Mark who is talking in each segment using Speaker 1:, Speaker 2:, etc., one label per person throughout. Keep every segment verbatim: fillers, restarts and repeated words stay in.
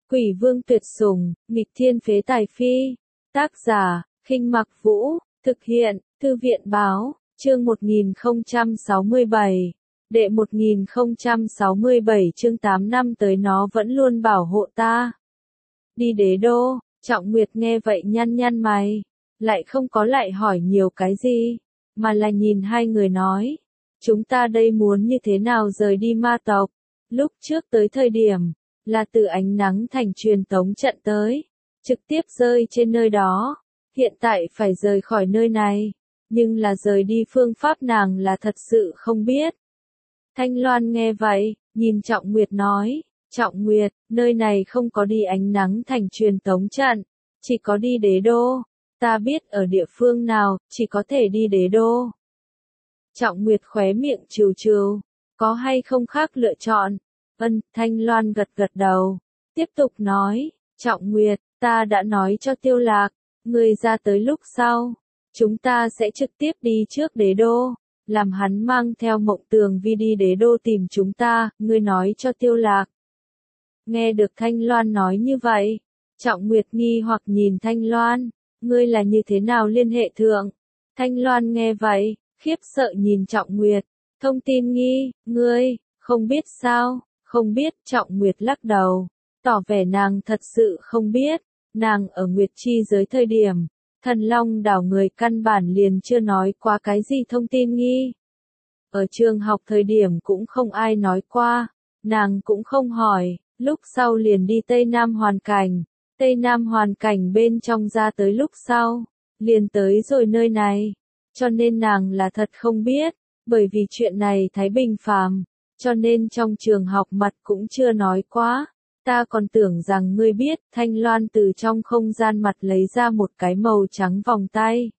Speaker 1: Quỷ vương tuyệt sủng, nghịch thiên phế tài phi. Tác giả, Khinh Mặc Vũ, thực hiện, Thư viện báo, chương một nghìn không trăm sáu mươi bảy. Đệ một nghìn không trăm sáu mươi bảy chương tám năm tới nó vẫn luôn bảo hộ ta. Đi đế đô, Trọng Nguyệt nghe vậy nhăn nhăn mày, lại không có lại hỏi nhiều cái gì, mà là nhìn hai người nói. Chúng ta đây muốn như thế nào rời đi ma tộc? Lúc trước tới thời điểm, là từ ánh nắng thành truyền tống trận tới, trực tiếp rơi trên nơi đó. Hiện tại phải rời khỏi nơi này, nhưng là rời đi phương pháp nàng là thật sự không biết. Thanh Loan nghe vậy, nhìn Trọng Nguyệt nói, Trọng Nguyệt, nơi này không có đi ánh nắng thành truyền tống trận, chỉ có đi đế đô. Ta biết ở địa phương nào, chỉ có thể đi đế đô. Trọng Nguyệt khóe miệng trừ trừ, có hay không khác lựa chọn? Ân, Thanh Loan gật gật đầu, tiếp tục nói, Trọng Nguyệt, ta đã nói cho Tiêu Lạc, người ra tới lúc sau, chúng ta sẽ trực tiếp đi trước đế đô, làm hắn mang theo Mộng Tường Vi đi đế đô tìm chúng ta, ngươi nói cho Tiêu Lạc. Nghe được Thanh Loan nói như vậy, Trọng Nguyệt nghi hoặc nhìn Thanh Loan, ngươi là như thế nào liên hệ thượng? Thanh Loan nghe vậy, khiếp sợ nhìn Trọng Nguyệt, thông tin nghi, ngươi, không biết sao? Không biết, Trọng Nguyệt lắc đầu, tỏ vẻ nàng thật sự không biết, nàng ở Nguyệt Chi giới thời điểm, Thần Long đảo người căn bản liền chưa nói qua cái gì thông tin nghi. Ở trường học thời điểm cũng không ai nói qua, nàng cũng không hỏi, lúc sau liền đi Tây Nam hoàn cảnh, Tây Nam hoàn cảnh bên trong ra tới lúc sau, liền tới rồi nơi này, cho nên nàng là thật không biết, bởi vì chuyện này Thái Bình phàm. Cho nên trong trường học mặt cũng chưa nói quá, ta còn tưởng rằng ngươi biết. Thanh Loan từ trong không gian mặt lấy ra một cái màu trắng vòng tay.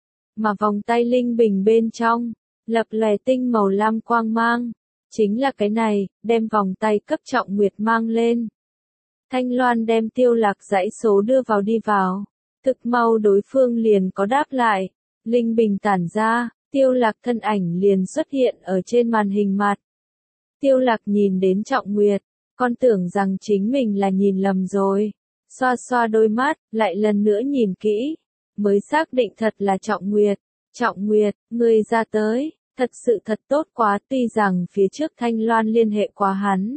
Speaker 1: Mà vòng tay linh bình bên trong, lập lòe tinh màu lam quang mang. Chính là cái này, đem vòng tay cấp Trọng Nguyệt mang lên. Thanh Loan đem Tiêu Lạc dãy số đưa vào đi vào. Thực mau đối phương liền có đáp lại. Linh bình tản ra, Tiêu Lạc thân ảnh liền xuất hiện ở trên màn hình mặt. Tiêu Lạc nhìn đến Trọng Nguyệt, con tưởng rằng chính mình là nhìn lầm rồi. Xoa xoa đôi mắt, lại lần nữa nhìn kỹ, mới xác định thật là Trọng Nguyệt. Trọng Nguyệt, ngươi ra tới, thật sự thật tốt quá, tuy rằng phía trước Thanh Loan liên hệ qua hắn.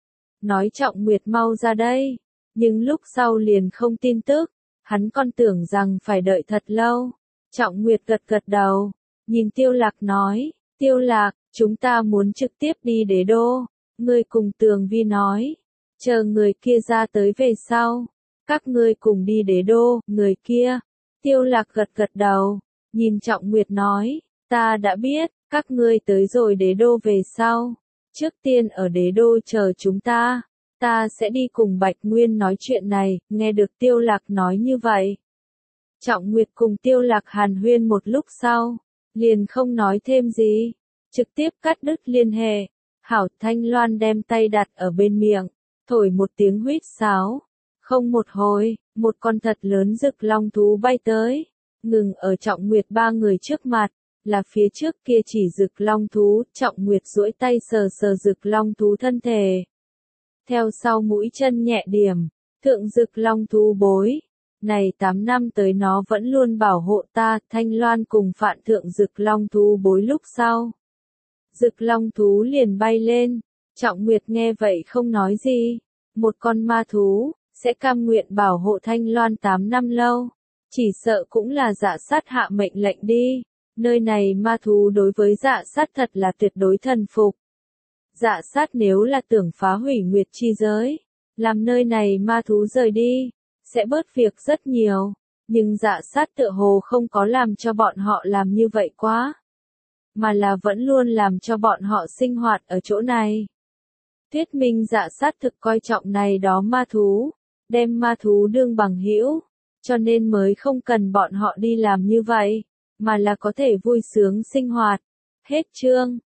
Speaker 1: Nói Trọng Nguyệt mau ra đây, nhưng lúc sau liền không tin tức, hắn con tưởng rằng phải đợi thật lâu. Trọng Nguyệt gật gật đầu, nhìn Tiêu Lạc nói, Tiêu Lạc, chúng ta muốn trực tiếp đi đế đô, ngươi cùng Tường Vi nói, chờ người kia ra tới về sau, các ngươi cùng đi đế đô, người kia. Tiêu Lạc gật gật đầu, nhìn Trọng Nguyệt nói, ta đã biết, các ngươi tới rồi đế đô về sau, trước tiên ở đế đô chờ chúng ta, ta sẽ đi cùng Bạch Nguyên nói chuyện này. Nghe được Tiêu Lạc nói như vậy, Trọng Nguyệt cùng Tiêu Lạc hàn huyên một lúc sau, liền không nói thêm gì. Trực tiếp cắt đứt liên hệ. Hảo, Thanh Loan đem tay đặt ở bên miệng, thổi một tiếng huýt sáo. Không một hồi, một con thật lớn rực long thú bay tới, ngừng ở Trọng Nguyệt ba người trước mặt, là phía trước kia chỉ rực long thú. Trọng Nguyệt duỗi tay sờ sờ rực long thú thân thể. Theo sau mũi chân nhẹ điểm, thượng rực long thú bối. Này tám năm tới nó vẫn luôn bảo hộ ta. Thanh Loan cùng phạn thượng rực long thú bối lúc sau. Rực long thú liền bay lên, Trọng Nguyệt nghe vậy không nói gì, một con ma thú, sẽ cam nguyện bảo hộ Thanh Loan tám năm lâu, chỉ sợ cũng là Dạ Sát hạ mệnh lệnh đi, nơi này ma thú đối với Dạ Sát thật là tuyệt đối thần phục. Dạ Sát nếu là tưởng phá hủy Nguyệt Chi giới, làm nơi này ma thú rời đi, sẽ bớt việc rất nhiều, nhưng Dạ Sát tựa hồ không có làm cho bọn họ làm như vậy quá. Mà là vẫn luôn làm cho bọn họ sinh hoạt ở chỗ này. Thuyết minh Dạ Sát thực coi trọng này đó ma thú, đem ma thú đương bằng hữu, cho nên mới không cần bọn họ đi làm như vậy, mà là có thể vui sướng sinh hoạt. Hết chương.